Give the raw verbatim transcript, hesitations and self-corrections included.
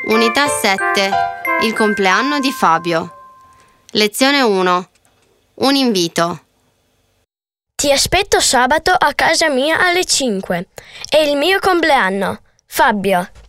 Unità sette. Il compleanno di Fabio. Lezione uno. Un invito. Ti aspetto sabato a casa mia alle cinque. È il mio compleanno. Fabio.